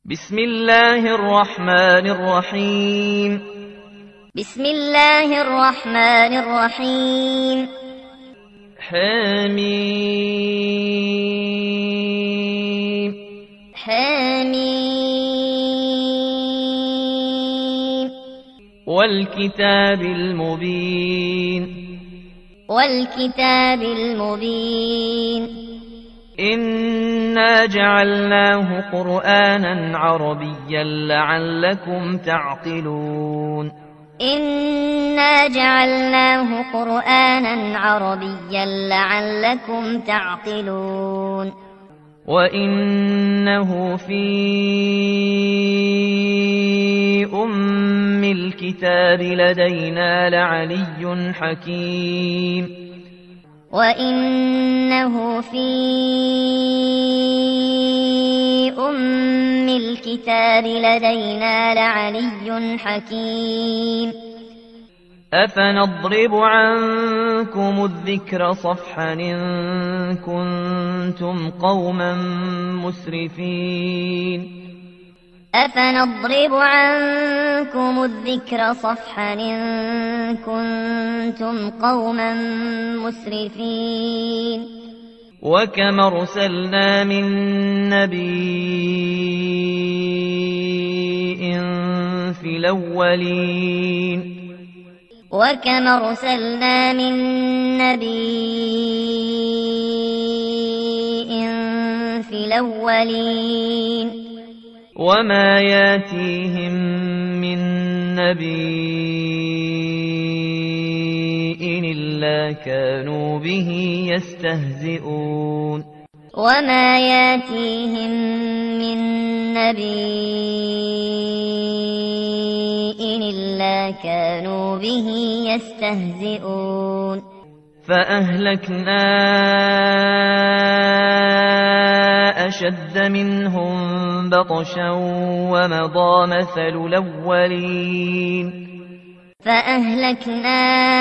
بسم الله الرحمن الرحيم. بسم الله الرحمن الرحيم. حميم. حميم. والكتاب المبين. والكتاب المبين. إنا جعلناه قرآنا عربيا لعلكم تعقلون. إنا جعلناه قرآنا عربيا لعلكم تعقلون. وإنه في أم الكتاب لدينا لعلي حكيم. وإنه في أم الكتاب لدينا لعلي حكيم. أفنضرب عنكم الذكر صفحا إن كنتم قوما مسرفين. أفنضرب عنكم الذكر صفحا إن كنتم قوما مسرفين. وكم أرسلنا من نبي في الأولين. وكم أرسلنا من نبي في الأولين. وما ياتيهم من نبي إلا كانوا به يستهزئون. وما ياتيهم من نبي إلا كانوا به يستهزئون. فأهلكنا أشد منهم بطشا ومضى مثل الأولين. فأهلكنا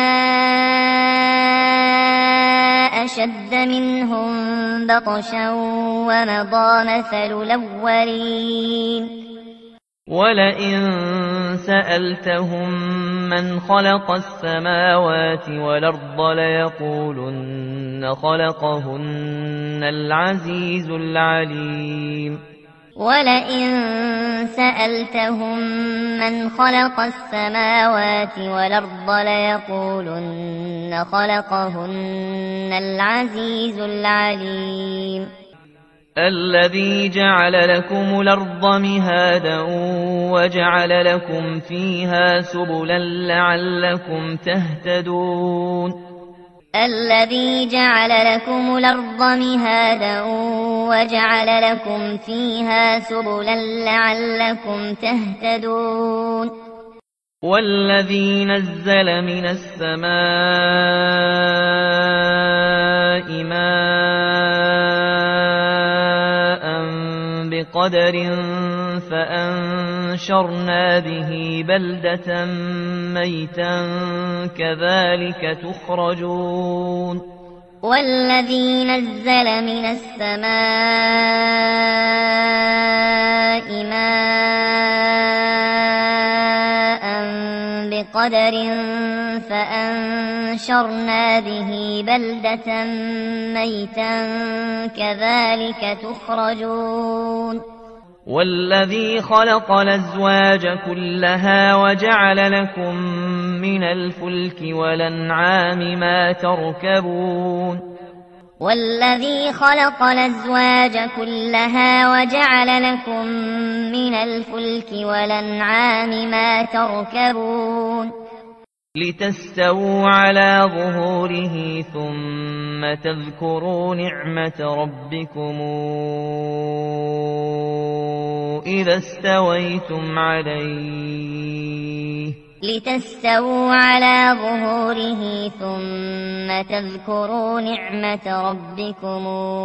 أشد منهم بطشا ومضى مثل الأولين. ولئن سألتهم من خلق السماوات والأرض ليقولن خلقهن العزيز العليم. ولئن سألتهم من خلق السماوات والأرض ليقولن خلقهن العزيز العليم. الذي جعل لكم الأرض مهادا وجعل لكم فيها سبلا لعلكم تهتدون. الذي جعل لكم الأرض مهادا وجعل لكم فيها سبلا لعلكم تهتدون. والذي نزل من السماء ماء بقدر فأنشرنا به بلدة ميتا كذلك تخرجون. والذي نزل من السماء ماء بقدر فأنشرنا به بلدة ميتا كذلك تخرجون. والذي خلق الأزواج كلها وجعل لكم من الفلك والأنعام ما تركبون. والذي خلق الأزواج كلها وجعل لكم من الفلك والأنعام ما تركبون. لتستووا على ظهوره ثم تذكروا نعمة ربكم إذا استويتم عليه. لتستووا على ظهوره ثم تذكروا نعمة ربكم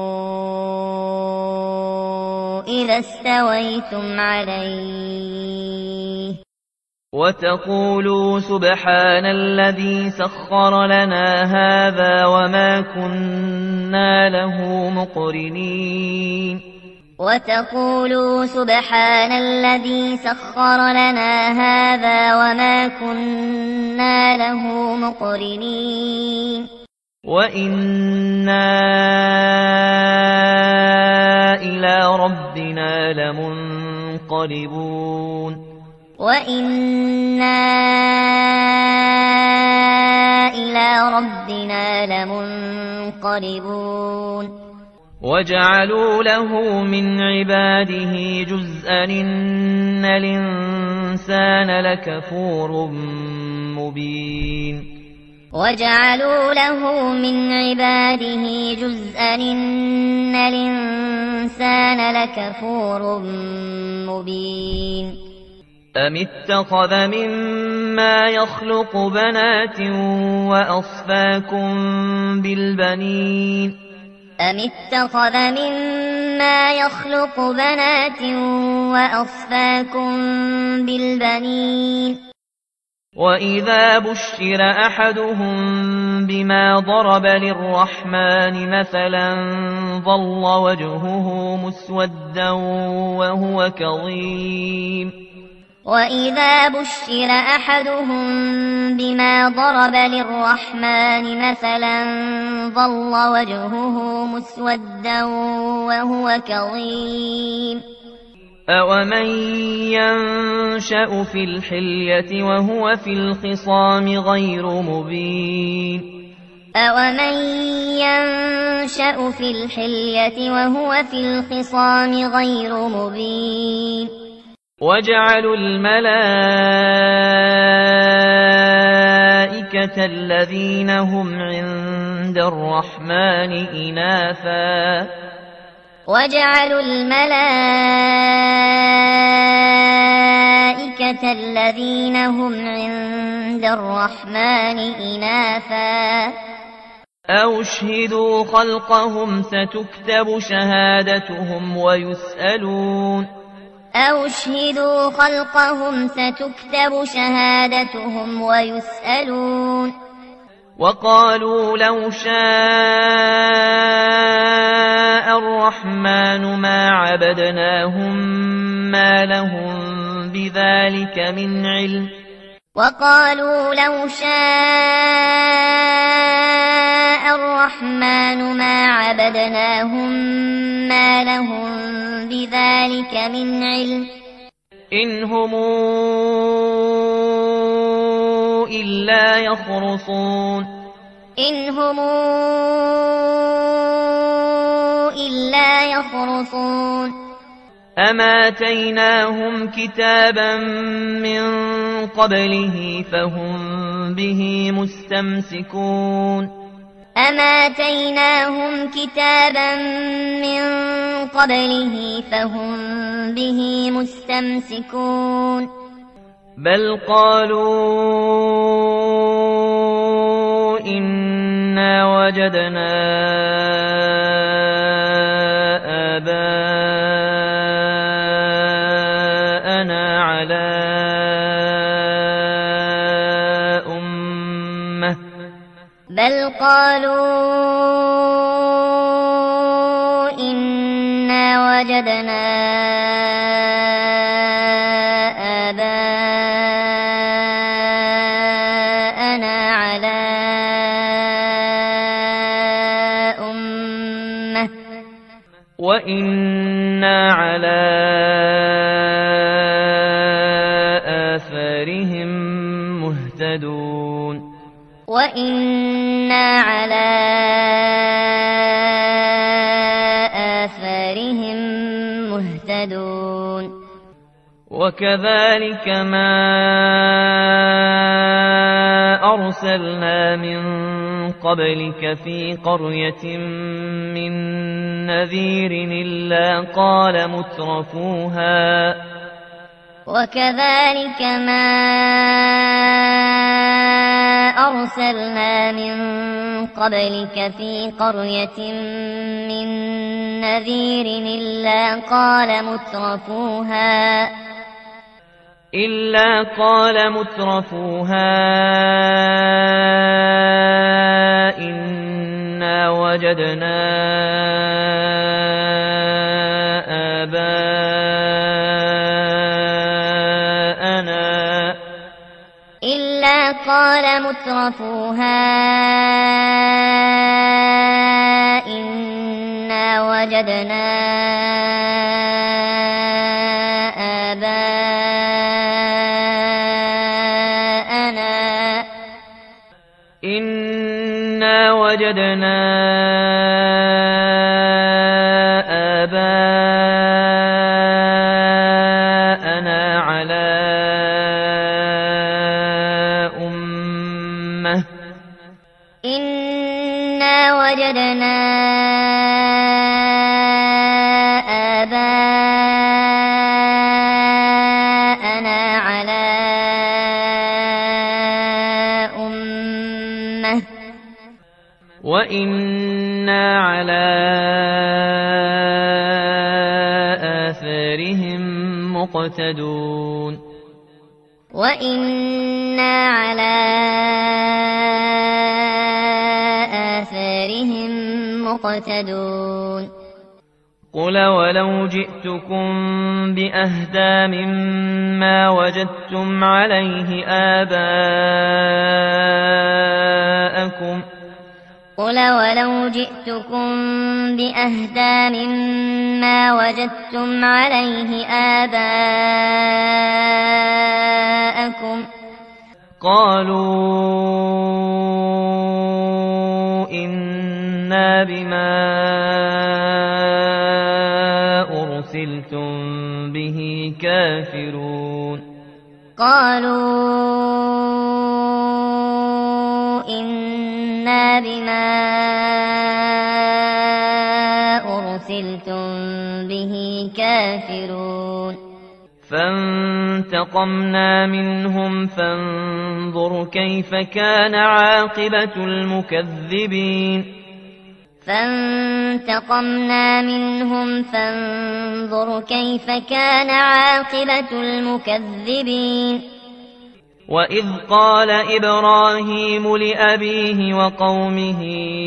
إذا استويتم عليه. وتقولوا سبحان الذي سخر لنا هذا وما كنا له مقرنين. وتقولوا سبحان الذي سخر لنا هذا وما كنا له مقرنين وإنا إلى ربنا لمنقلبون وإنا إلى ربنا لمنقلبون وجعلوا له من عباده جزءا إن الإنسان لكفور مبين وجعلوا له من عباده جزءا إن الإنسان لكفور مبين أم اتخذ مما يخلق بنات وأصفاكم بالبنين أم اتخذ مما يخلق بنات وأصفاكم بالبنين وإذا بشر أحدهم بما ضرب للرحمن مثلا ظل وجهه مسودا وهو كظيم وإذا بشر أحدهم بما ضرب للرحمن مثلا ظل وجهه مسودا وهو كظيم أومن ينشأ في الحلية وهو في الخصام غير مبين أومن ينشأ في الحلية وهو في الخصام غير مبين وجعلوا الملائكة الذين هم عند الرحمن إناثا وجعلوا الملائكة الذين هم عند الرحمن إناثا أو اشهدوا خلقهم ستكتب شهادتهم ويسألون أو اشهدوا خلقهم ستكتب شهادتهم ويسألون وقالوا لو شاء الرحمن ما عبدناهم ما لهم بذلك من علم وقالوا لو شاء الرحمن ما عبدناهم ما لهم بذلك من علم إن هم إلا يخرصون إن هم إلا يخرصون أما آتيناهم كتابا من قبله فهم به مستمسكون أما آتيناهم كتابا من قبله فهم به مستمسكون بل قالوا إنا وجدنا آباءنا على أمة بل قالوا إنا وجدنا آباءنا على أمة وإنا على آثارهم مهتدون وإنا على آثارهم مهتدون وكذلك ما أرسلنا من قبلك في قرية من نذير إلا قال مترفوها وكذلك ما أرسلنا من قبلك في قرية من نذير إلا قال مترفوها إنا وجدنا إلا قال مترفوها إنا وجدنا آباءنا على أمة إنا وجدنا آباءنا على أمة وإنا على آثارهم مقتدون وإنا على آثارهم مقتدون قل ولو جئتكم بأهدى مما وجدتم عليه آباءكم قل ولو جئتكم بأهدى مما وجدتم عليه آباءكم قالوا إنا بما أرسلتم به كافرون قالوا إنا بما أرسلتم به كافرون فانتقمنا منهم فانظر كيف كان عاقبة المكذبين فانتقمنا منهم فانظر كيف كان عاقبة المكذبين وإذ قال إبراهيم لأبيه وقومه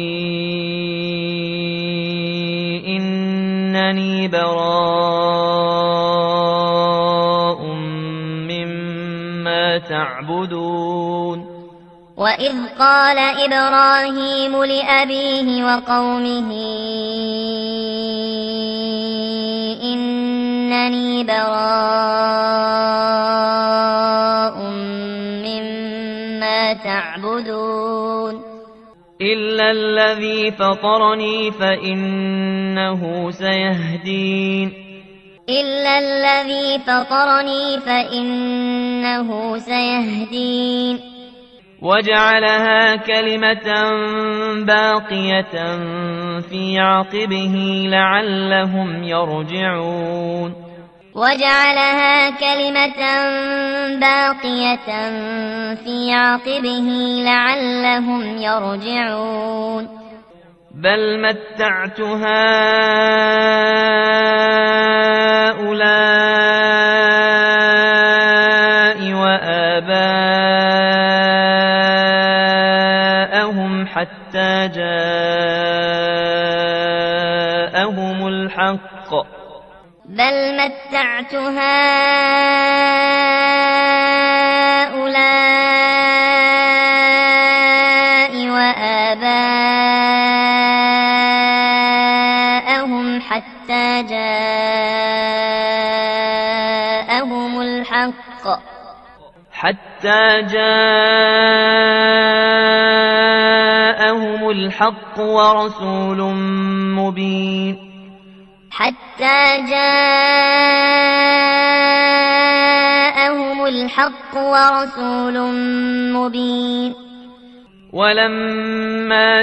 إنني براء مما تعبدون وإذ قال إبراهيم لأبيه وقومه إنني براء مما تعبدون إلا الذي فطرني فإنه سيهدين إلا الذي فطرني فإنه سيهدين وجعلها كلمة باقية في عقبه لعلهم يرجعون وجعلها كلمة باقية في عقبه لعلهم يرجعون بل متعت هؤلاء وآباءهم حتى جاءهم الحق بل متعت هؤلاء وآباءهم حتى جاءهم الحق ورسول مبين حتى جاءهم الحق ورسول مبين ولما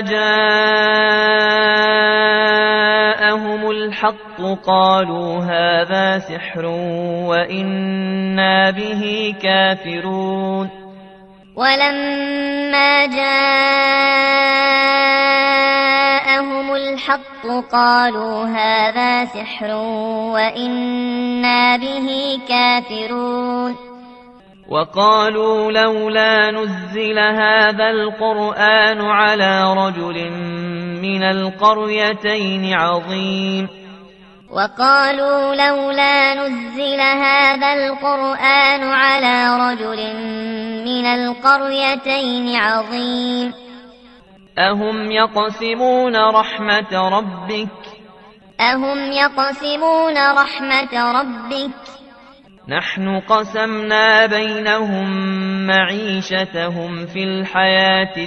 جاءهم الحق قالوا هذا سحر وإنا به كافرون ولما جاءهم الحق قالوا هذا سحر وإنا به كافرون وقالوا لولا نزل هذا القرآن على رجل من القريتين عظيم وقالوا لولا نزل هذا القرآن على رجل من القريتين عظيم أهم يقسمون رحمة ربك نحن قسمنا بينهم معيشتهم في الحياة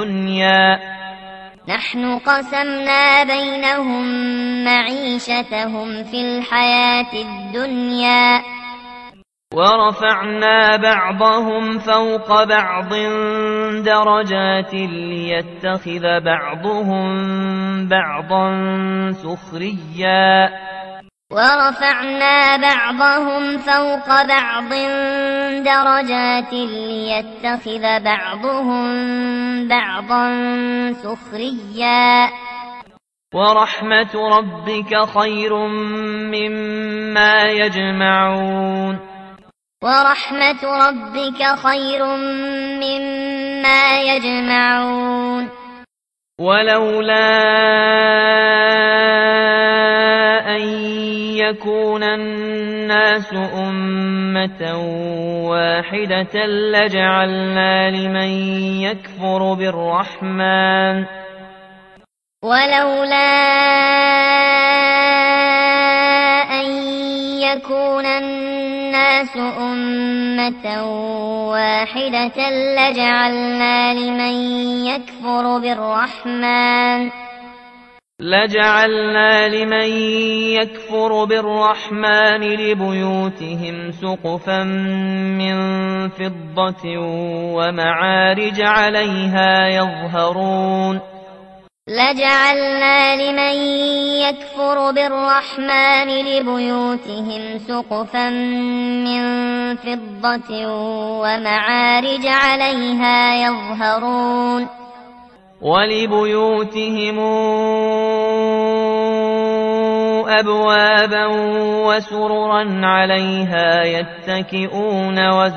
الدنيا ورفعنا بعضهم فوق بعض درجات ليتخذ بعضهم بعضا سخريا ورحمة ربك خير مما يجمعون ولولا أن يكون الناس أمة واحدة لجعلنا لمن يكفر بالرحمن لبيوتهم سقفا من فضة ومعارج عليها يظهرون ولبيوتهم أبوابا وسررا عليها يتكئون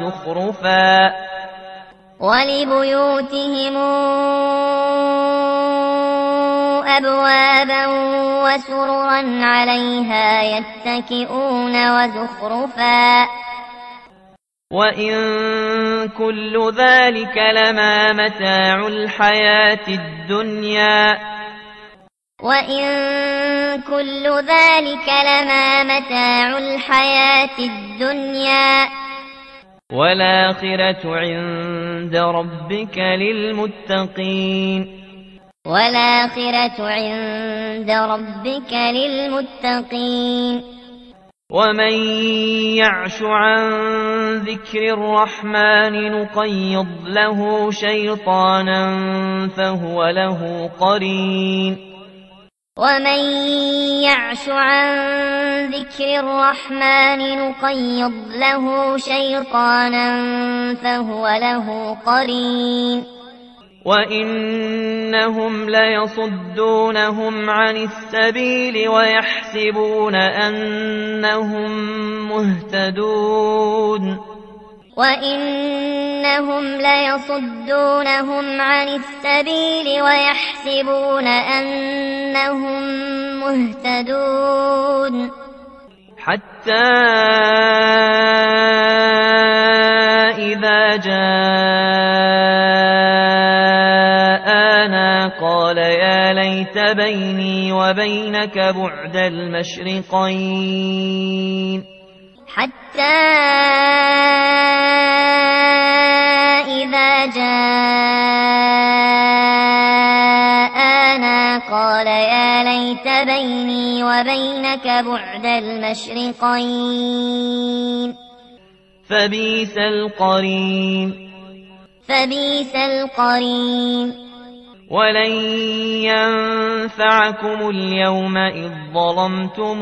وزخرفا وإن كل ذلك لما متاع الحياة الدنيا والآخرة عند ربك للمتقين ومن يعش عن ذكر الرحمن نقيض له شيطانا فهو له قرين وإنهم ليصدونهم عن السبيل ويحسبون أنهم مهتدون حتى إذا جاءنا قال يا ليت بيني وبينك بعد المشرقين فبئس القرين ولن ينفعكم اليوم إذ ظلمتم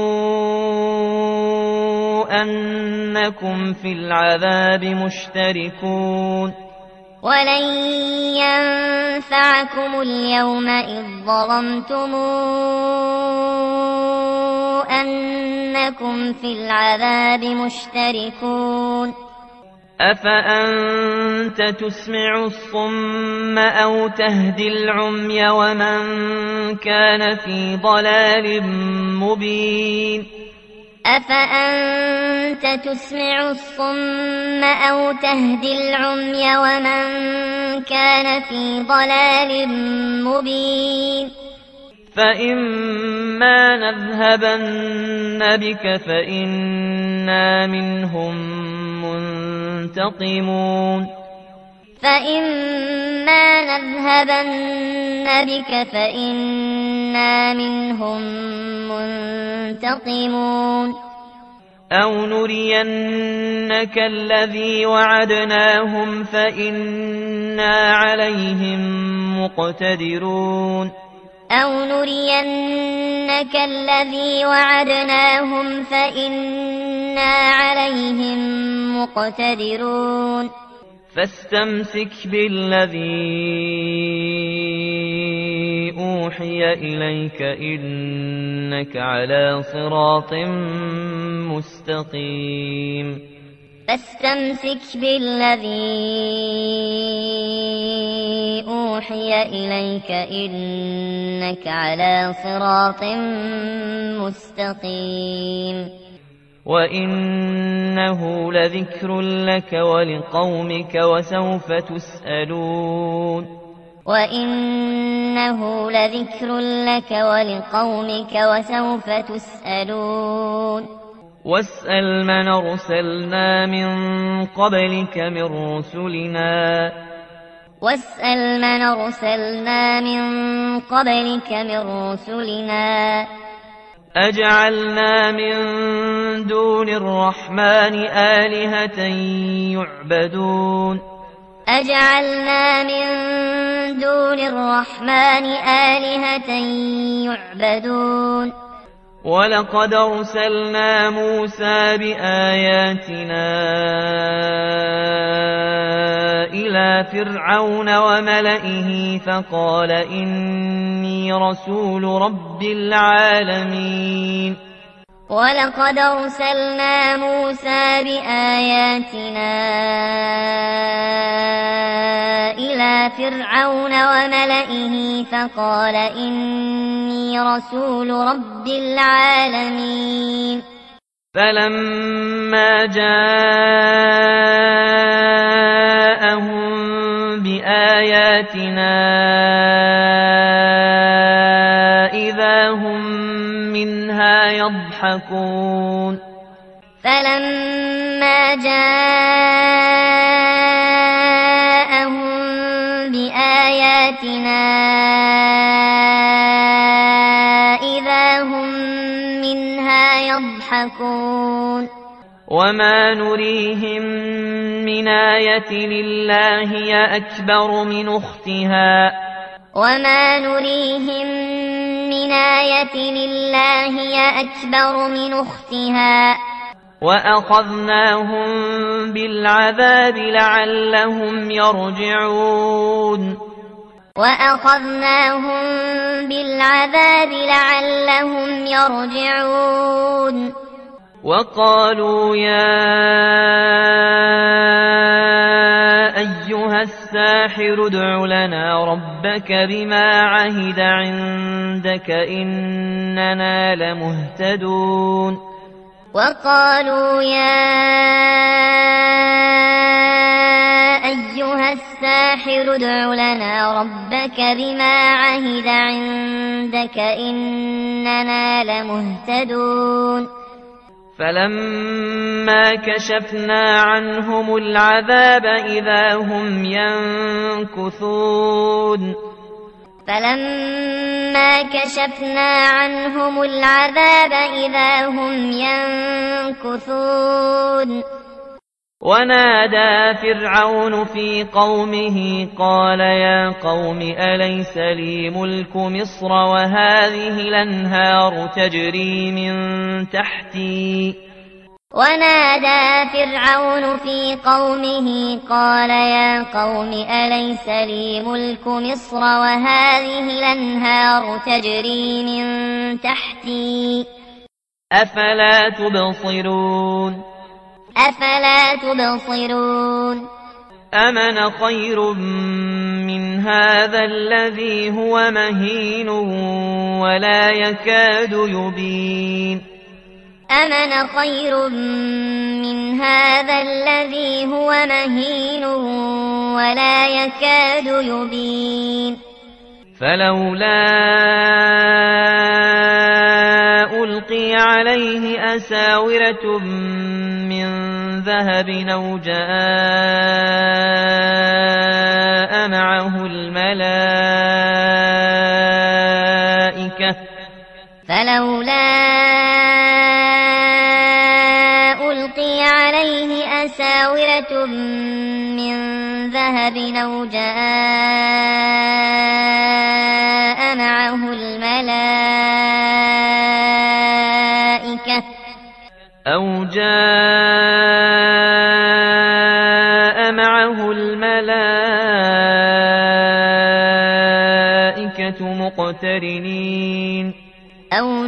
أنكم في العذاب مشتركون أفأنت تسمع الصم أو تهدي العمي ومن كان في ضلال مبين أفأنت تسمع الصم أو تهدي العمي ومن كان في ضلال مبين فإما نذهبن بك فإنا منهم منتقمون فإما نذهبن بك فإنا منهم منتقمون أو نرينك الذي وعدناهم فإنا عليهم مقتدرون أو نرينك الذي وعدناهم فإنا عليهم مقتدرون فاستمسك بالذي أوحي إليك إنك على صراط مستقيم فاستمسك بالذي أوحي إليك إنك على صراط مستقيم وإنه لذكر لك ولقومك وسوف تسألون وإنه لذكر لك ولقومك وسوف تسألون واسأل من أرسلنا من قبلك من رسلنا أجعلنا من دون الرحمن آلهة يعبدون ولقد أرسلنا موسى بآياتنا إلى فرعون وملئه فقال إني رسول رب العالمين ولقد أرسلنا موسى بآياتنا إلى فرعون وملئه فقال إني رسول رب العالمين فلما جاءهم بآياتنا إذا هم منها يضحكون فلما جاءهم بآياتنا إذا هم منها يضحكون وما نريهم من آية إلا هي أكبر من أختها وأخذناهم بالعذاب لعلهم يرجعون وقالوا يا أيها الساحر ادع لنا ربك بما عهد عندك إننا لمهتدون وقالوا يا أيها الساحر ادع لنا ربك بما عهد عندك إننا لمهتدون فلما كشفنا عنهم العذاب إذا هم ينكثون ونادى فرعون في قومه قال يا قوم أليس لي ملك مصر وهذه الأنهار تجري من تحتي أفلا تبصرون أمن خير من هذا الذي هو مهين ولا يكاد يبين أمن خير من هذا الذي هو مهين ولا يكاد يبين فلولا ألقي عليه أساورة من ذهب أو جاء معه الملائكة فلولا ألقي عليه أساورة من ذهب أو جاء معه الملائكة مقترنين أو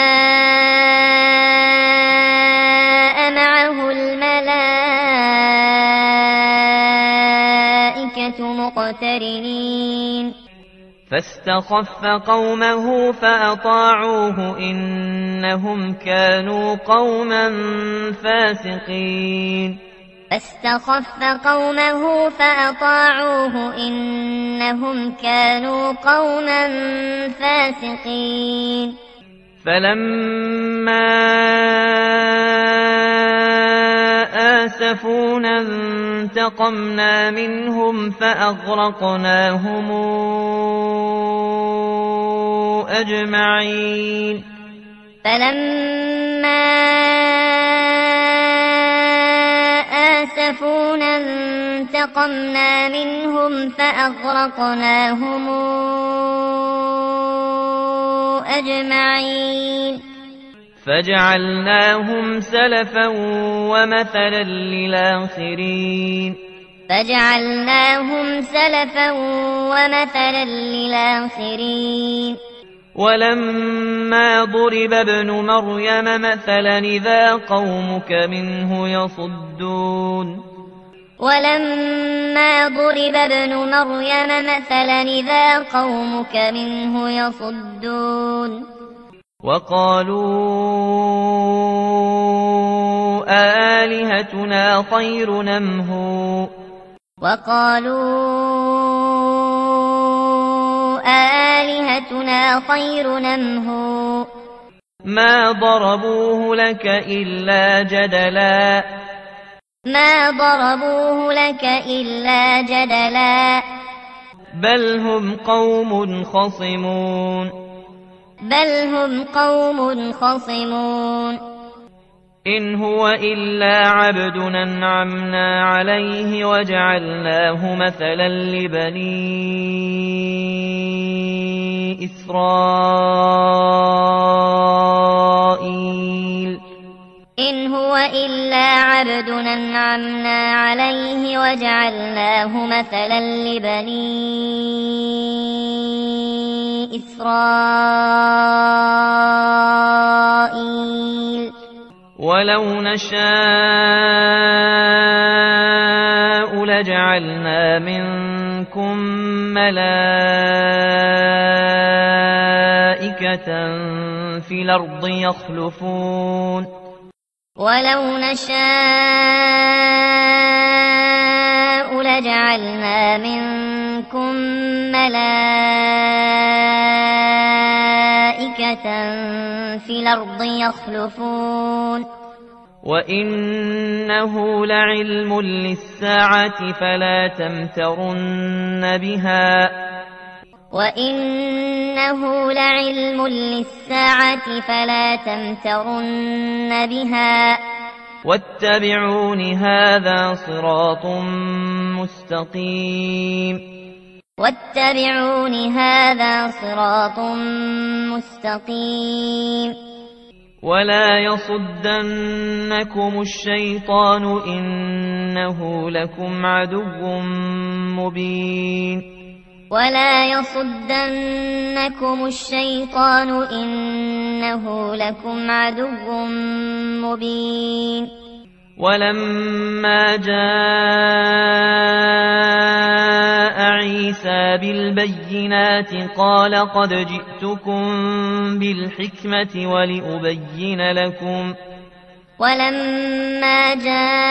جاء معه الملائكة مقترنين فاستخف قومه فأطاعوه إنهم كانوا قوما فاسقين فاستخف قومه فأطاعوه إنهم كانوا قوما فاسقين فلما آسفونا انتقمنا منهم فأغرقناهم أجمعين فلما آسفونا انتقمنا منهم فأغرقناهم أجمعين فجعلناهم سلفا ومثلا للآخرين فجعلناهم سلفا ومثلا للآخرين ولما ضرب ابن مريم مثلا إذا قومك منه يصدون ولما ضرب ابن مريم مثلا إذا قومك منه يصدون وقالوا آلهتنا خير نمه آلهتنا خير نمه ما ضربوه لك إلا جدلا بل هم قوم خصمون إن هو إلا عبد أنعمنا عليه وجعلناه مثلا لبني إسرائيل إن هو إلا عبد أنعمنا عليه وجعلناه مثلا لبني إسرائيل ولو نشاء لجعلنا منكم ملائكة في الأرض يخلفون ولو نشاء لجعلنا منكم ملائكة في الأرض يخلفون وإنه لعلم للساعة فلا تمترن بها وإنه لعلم للساعة فلا تمترن بها واتبعون هذا صراط مستقيم ولا يصدنكم الشيطان إنه لكم عدو مبين ولا يصدنكم الشيطان إنه لكم عدو مبين ولما جاء عيسى بالبينات قال قد جئتكم بالحكمة ولما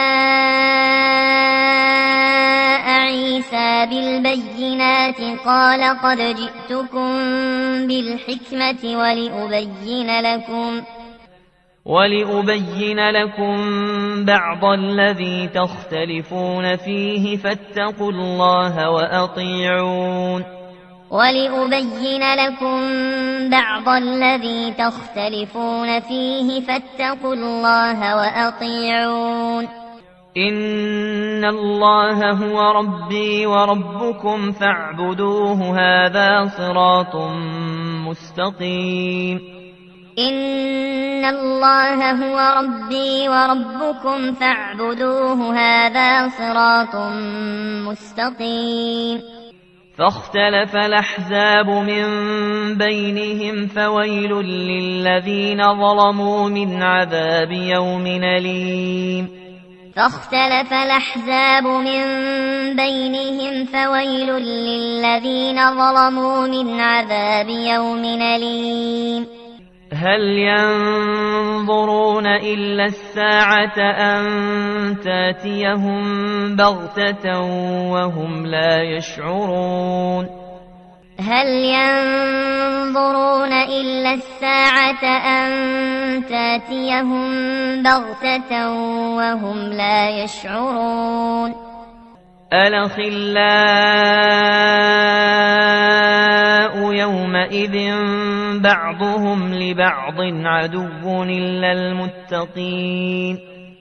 جاء عيسى بالبينات قال قد جئتكم بالحكمة ولأبين لكم بعض الذي تختلفون فيه فاتقوا الله وأطيعون إن الله هو ربي وربكم فاعبدوه هذا صراط مستقيم فاختلف الأحزاب من بينهم فويل للذين ظلموا من عذاب يوم أليم هل ينظرون إلا الساعة أن تأتيهم بغتة وهم لا يشعرون الأخلاء يومئذ بعضهم لبعض عدو إلا المتقين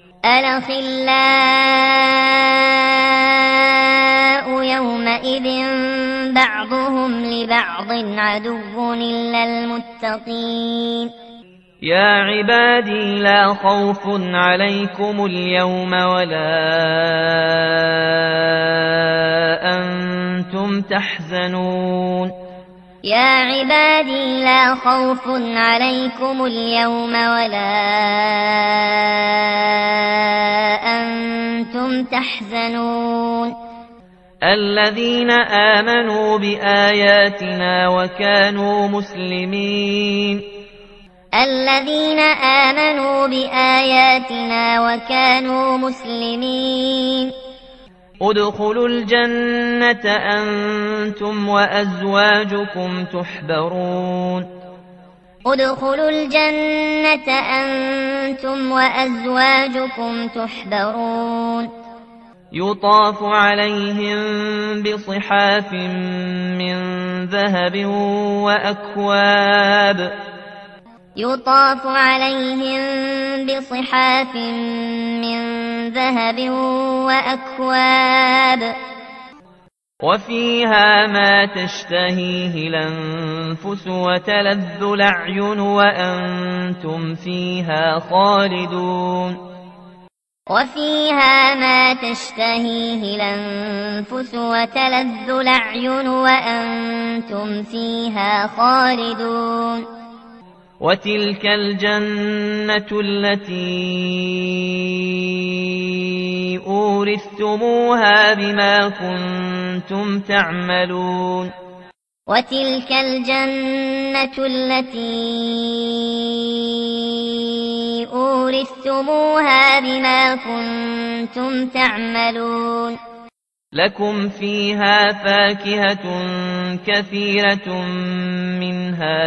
يا عبادي لا خوف عليكم اليوم ولا أنتم تحزنون الذين آمنوا بآياتنا وكانوا مسلمين ادخلوا الجنة أنتم وأزواجكم تحبرون يطاف عليهم بصحاف من ذهب وأكواب وفيها ما تشتهيه الأنفس وتلذ الأعين وأنتم فيها خالدون وتلك الجنة التي أورثتموها بما كنتم تعملون لكم فيها فاكهة كثيرة منها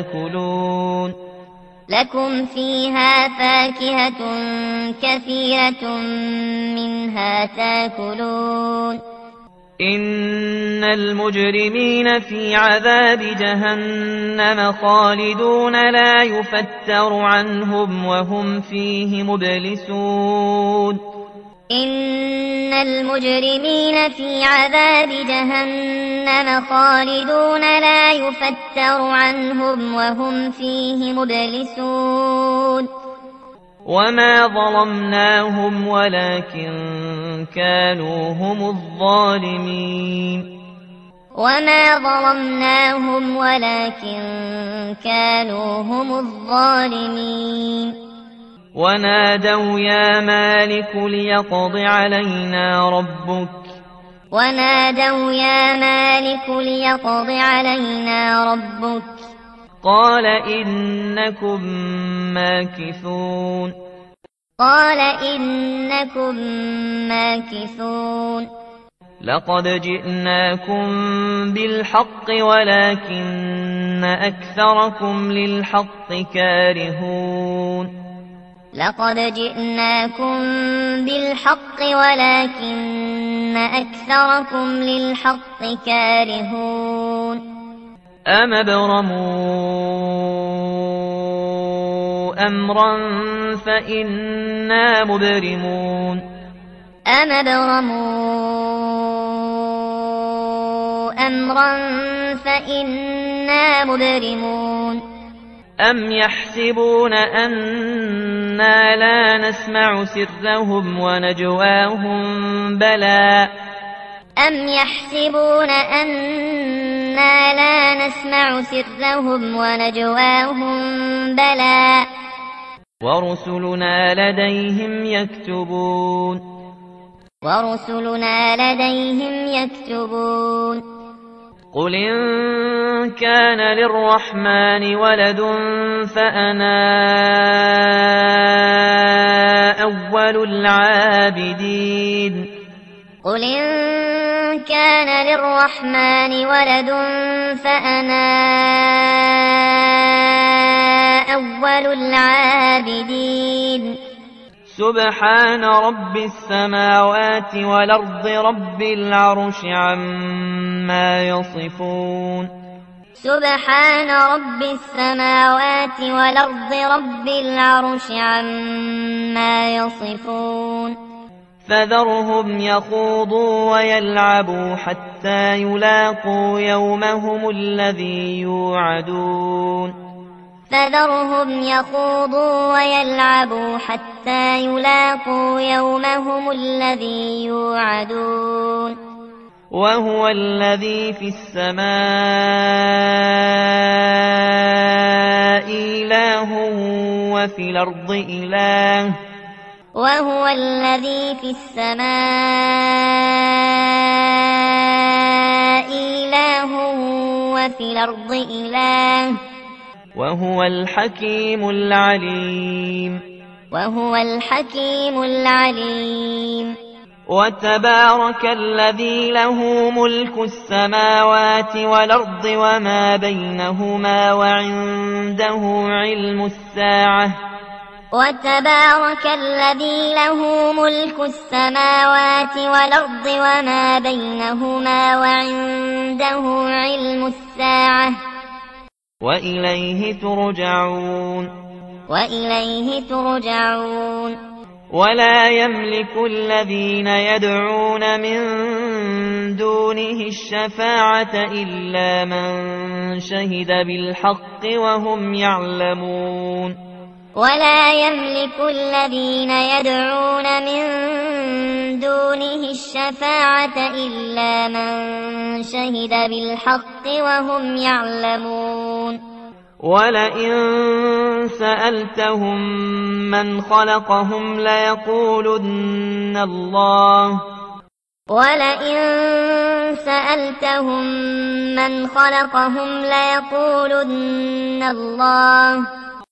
تاكلون إن المجرمين في عذاب جهنم خالدون لا يفتر عنهم وهم فيه مبلسون وما ظلمناهم ولكن كانوا هم الظالمين ونادوا يا مالك ليقض علينا ربك ونادوا يا مالك ليقض علينا ربك قال إنكم ماكثون قال إنكم ماكثون لقد جئناكم بالحق ولكن أكثركم للحق كارهون لقد جئناكم بالحق ولكن أكثركم للحق كارهون أم ابرموا أمرا فإنا مبرمون أم ابرموا أمرا فإنا مبرمون أم يحسبون أنا لا نسمع سرهم ونجواهم بلى أم يحسبون أنا لا نسمع سرهم ونجواهم بلى ورسلنا لديهم يكتبون ورسلنا لديهم يكتبون قل إن كان للرحمن ولد فأنا أول العابدين قل إن كان للرحمن ولد فأنا أول العابدين سبحان رب السماوات والأرض رب العرش عما يصفون سبحان رب السماوات والأرض رب العرش عما يصفون فذرهم يخوضوا ويلعبوا حتى يلاقوا يومهم الذي يوعدون فذرهم يخوضوا ويلعبوا حتى يلاقوا يومهم الذي يوعدون وهو الذي في السماء إله وفي الأرض إله وهو الذي في السماء إله وفي الأرض إله وهو الحكيم العليم وهو الحكيم العليم وتبارك الذي له ملك السماوات والأرض وما بينهما وعنده علم الساعة وتبارك الذي له ملك السماوات والأرض وما بينهما وعنده علم الساعة وإليه ترجعون وإليه ترجعون ولا يملك الذين يدعون من دونه الشفاعة إلا من شهد بالحق وهم يعلمون ولا يملك الذين يدعون من دونه الشفاعة إلا من شهد بالحق وهم يعلمون ولئن سألتهم من خلقهم ليقولن الله ولئن سألتهم من خلقهم ليقولن الله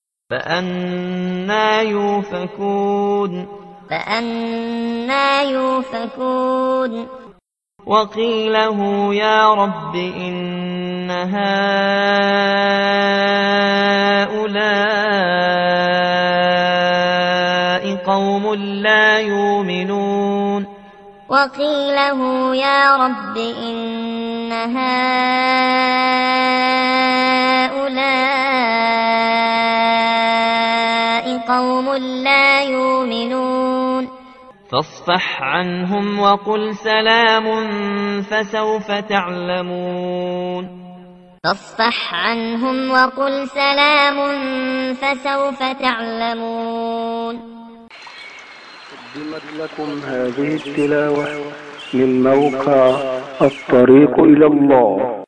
فأنى يؤفكون فأنى يؤفكون وقيله يا رب إن هؤلاء قوم لا يؤمنون وقيله يا رب إن هؤلاء قوم لا يؤمنون فاصفح عنهم وقل سلام فسوف تعلمون فاصفح عنهم وقل سلام فسوف تعلمون. قدمت لكم هذه التلاوة من موقع الطريق إلى الله.